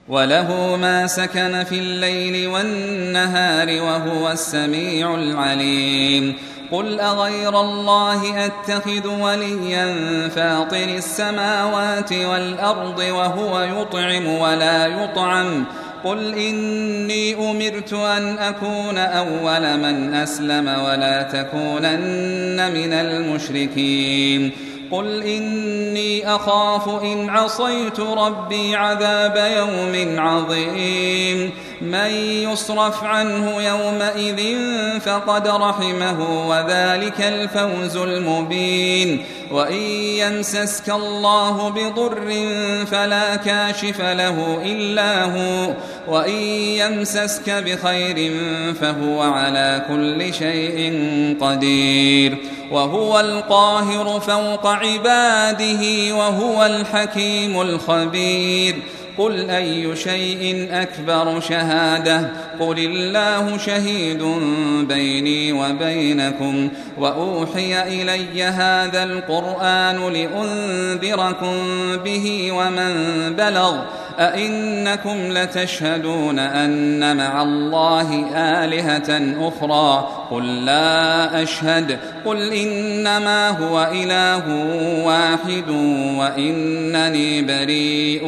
وله ما سكن في الليل والنهار وهو السميع العليم قل أغير الله أتخذ وليا فاطر السماوات والأرض وهو يطعم ولا يطعم قل إني أمرت أن أكون أول من أسلم ولا تكونن من المشركين قل إني أخاف إن عصيت ربي عذاب يوم عظيم من يصرف عنه يومئذ فقد رحمه وذلك الفوز المبين وإن يمسسك الله بضر فلا كاشف له إلا هو وإن يمسسك بخير فهو على كل شيء قدير وهو القاهر فوق عباده وهو الحكيم الخبير قل أي شيء أكبر شهادة قل الله شهيد بيني وبينكم وأوحي إلي هذا القرآن لأنذركم به ومن بلغ أئنكم لتشهدون أن مع الله آلهة أخرى قل لا أشهد قل إنما هو إله واحد وإنني بريء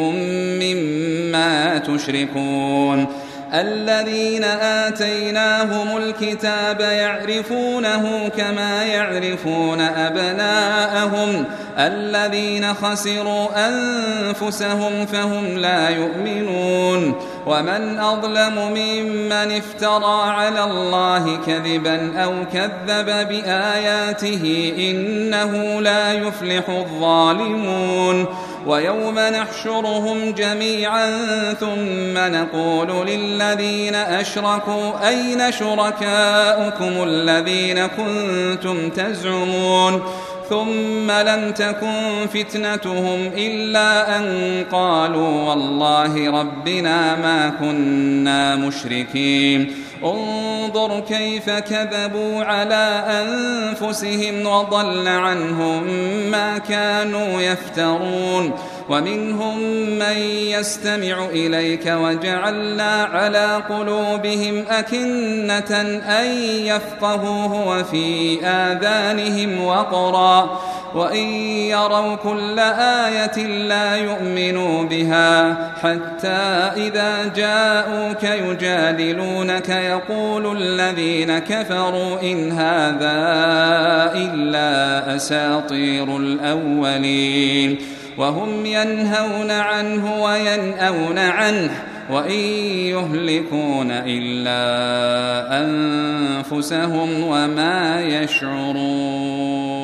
مما تشركون الذين آتيناهم الكتاب يعرفونه كما يعرفون أبناءهم الذين خسروا أنفسهم فهم لا يؤمنون ومن أظلم ممن افترى على الله كذبا أو كذب بآياته إنه لا يفلح الظالمون ويوم نحشرهم جميعا ثم نقول للذين أشركوا أين شركاؤكم الذين كنتم تزعمون ثم لم تكن فتنتهم إلا أن قالوا والله ربنا ما كنا مشركين انظر كيف كذبوا على أنفسهم وضل عنهم ما كانوا يفترون ومنهم من يستمع إليك وجعلنا على قلوبهم أكنة أن يفقهوه وفي آذانهم وقرا وإن يروا كل آية لا يؤمنوا بها حتى إذا جاءوك يجادلونك يقول الذين كفروا إن هذا إلا أساطير الأولين وهم ينهون عنه وينأون عنه وإن يهلكون إلا أنفسهم وما يشعرون